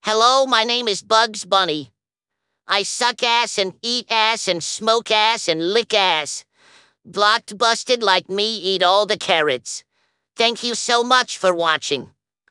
Hello, my name is Bugs Bunny. I suck ass and eat ass and smoke ass and lick ass. Blocked busted like me eat all the carrots. Thank you so much for watching.